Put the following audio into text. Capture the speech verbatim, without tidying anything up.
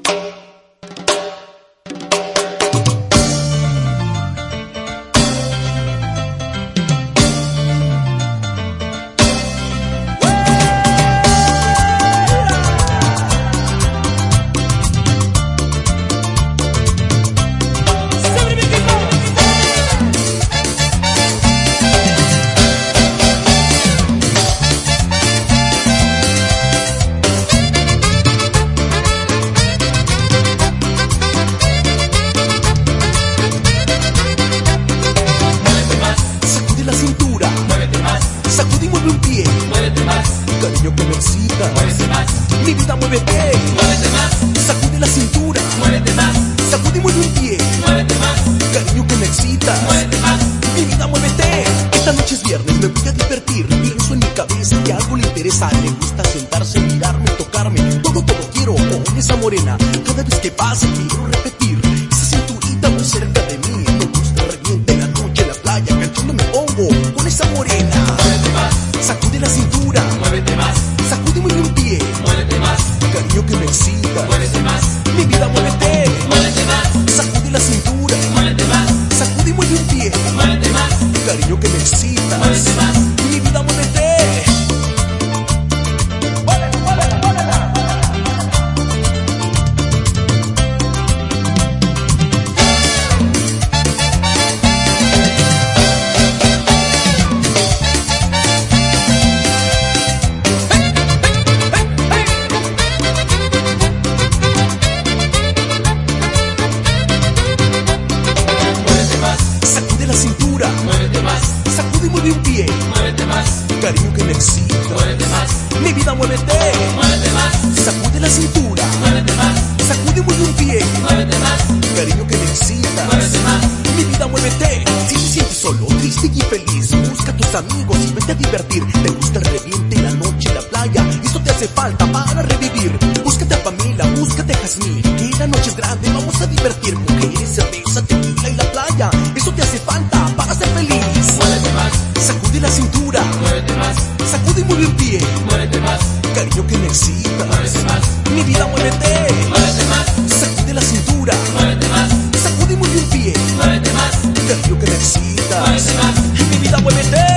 Cariño que me excita, muévete más. Mi vida, muévete, Muévete más. Sacude la cintura, Muévete más. Sacude y mueve un pie. Muévete más. Cariño que me excita, Muévete más. Mi vida, muévete. Esta noche es viernes, me voy a divertir. Pienso en mi cabeza que algo le interesa. Le gusta sentarse, mirarme, tocarme. Todo, todo quiero con esa morena. Cada vez que pasa quiero repetir. Esa cinturita muy cerca de mí. Me gusta, reviente la noche en la playa. Cantando me pongo con esa morena. Muévete más. Sacude la cintura, Muévete más. sacude muy un pie. Muévete más. Cariño que me excita, Muévete más. mi vida, muévete. Muévete más. Sacude la cintura, Muévete más. sacude y mueve un pie. Muévete más. Cariño que me excita, Muévete más. mi vida, muévete. Sacude la cintura, Muévete más. sacude y mueve un pie. Muévete más. Cariño que me excita, Muévete más. mi vida, muévete. Muévete más. Sacude la cintura, Muévete más. sacude y mueve un pie. Muévete más. Cariño que me excita, Muévete más. mi vida, muévete. Si te sientes solo, triste y feliz, busca a tus amigos y vete a divertir. Te gusta el reviente, la noche, la playa, esto te hace falta para revivir. Búscate a Pamela, búscate a Jazmín, que la noche es grande, vamos a divertir. Mujeres, cerveza, tequila y la playa, eso te hace falta para ser feliz. Muévete más. Sacude la cintura, Muévete más. sacude y mueve un pie. Muévete más. Cariño que me excita, Muévete más. mi vida, muévete. Muévete más. Sacude la cintura, Muévete más. sacude y mueve un pie. Muévete más. Cariño que me excita, Muévete más. mi vida, muévete.